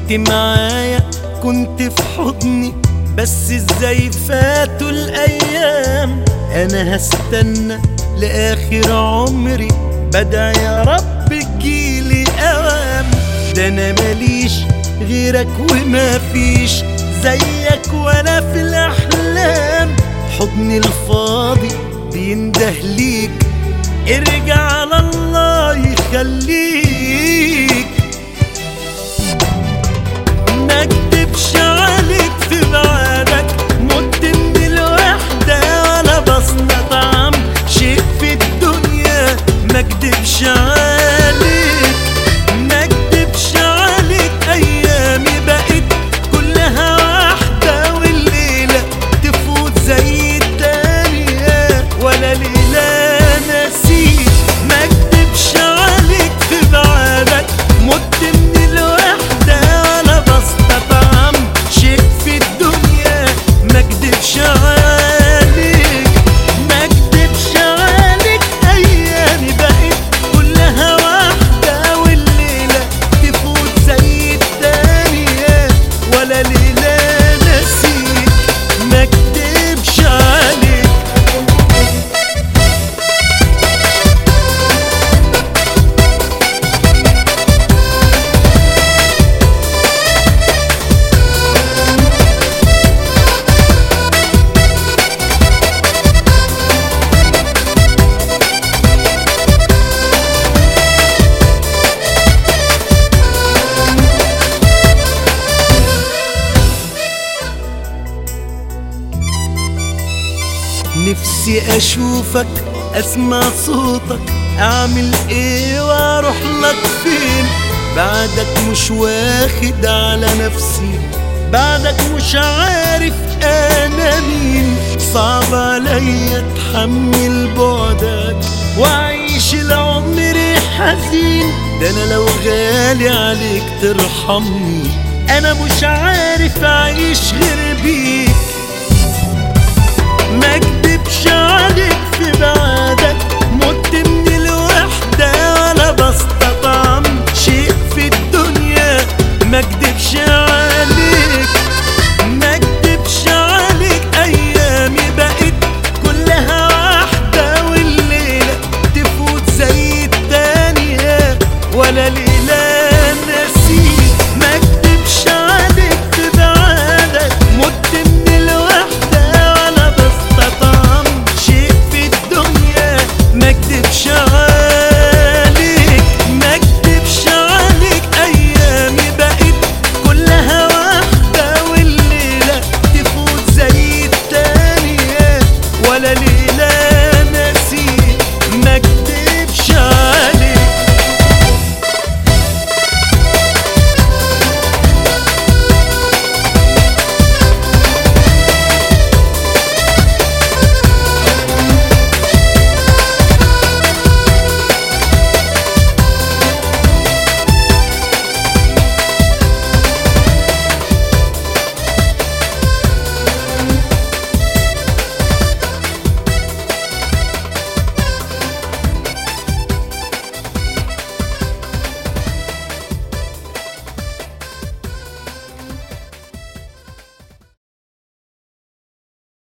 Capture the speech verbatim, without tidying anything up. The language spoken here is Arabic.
كنت معايا كنت في حضني، بس ازاي فاتوا الايام. انا هستنى لاخر عمري، بدعي يا رب تجيلي اوام. ده انا ماليش غيرك وما فيش زيك ولا في الاحلام. حضني الفاضي بينده ليك، ارجع على الله يخليك. ما اكدبش عليك في بعدك، مت من الوحدة ولا بستطعم شيء في الدنيا. ما اكدبش عليك ما اكدبش عليك، ايامي بقت كلها واحدة، والليلة تفوت زي التانية ولا ليلة نسيت. ما اكدبش عليك في بعدك، مت من الوحدة ولا بستطعم شيء في الدنيا. ما اكدبش عليك ما اكدبش عليك، ايامي بقت كلها واحدة، والليلة تفوت زي التانية ولا ليلة نسيت. ما اكدبش عليك. نفسي اشوفك اسمع صوتك، اعمل ايه واروح لك فين؟ بعدك مش واخد على نفسي، بعدك مش عارف انا مين. صعب عليا اتحمل بعدك واعيش العمر حزين. ده انا لو غالي عليك ترحمني، انا مش عارف اعيش غير بيك. ما اكدبش عليك في بعاد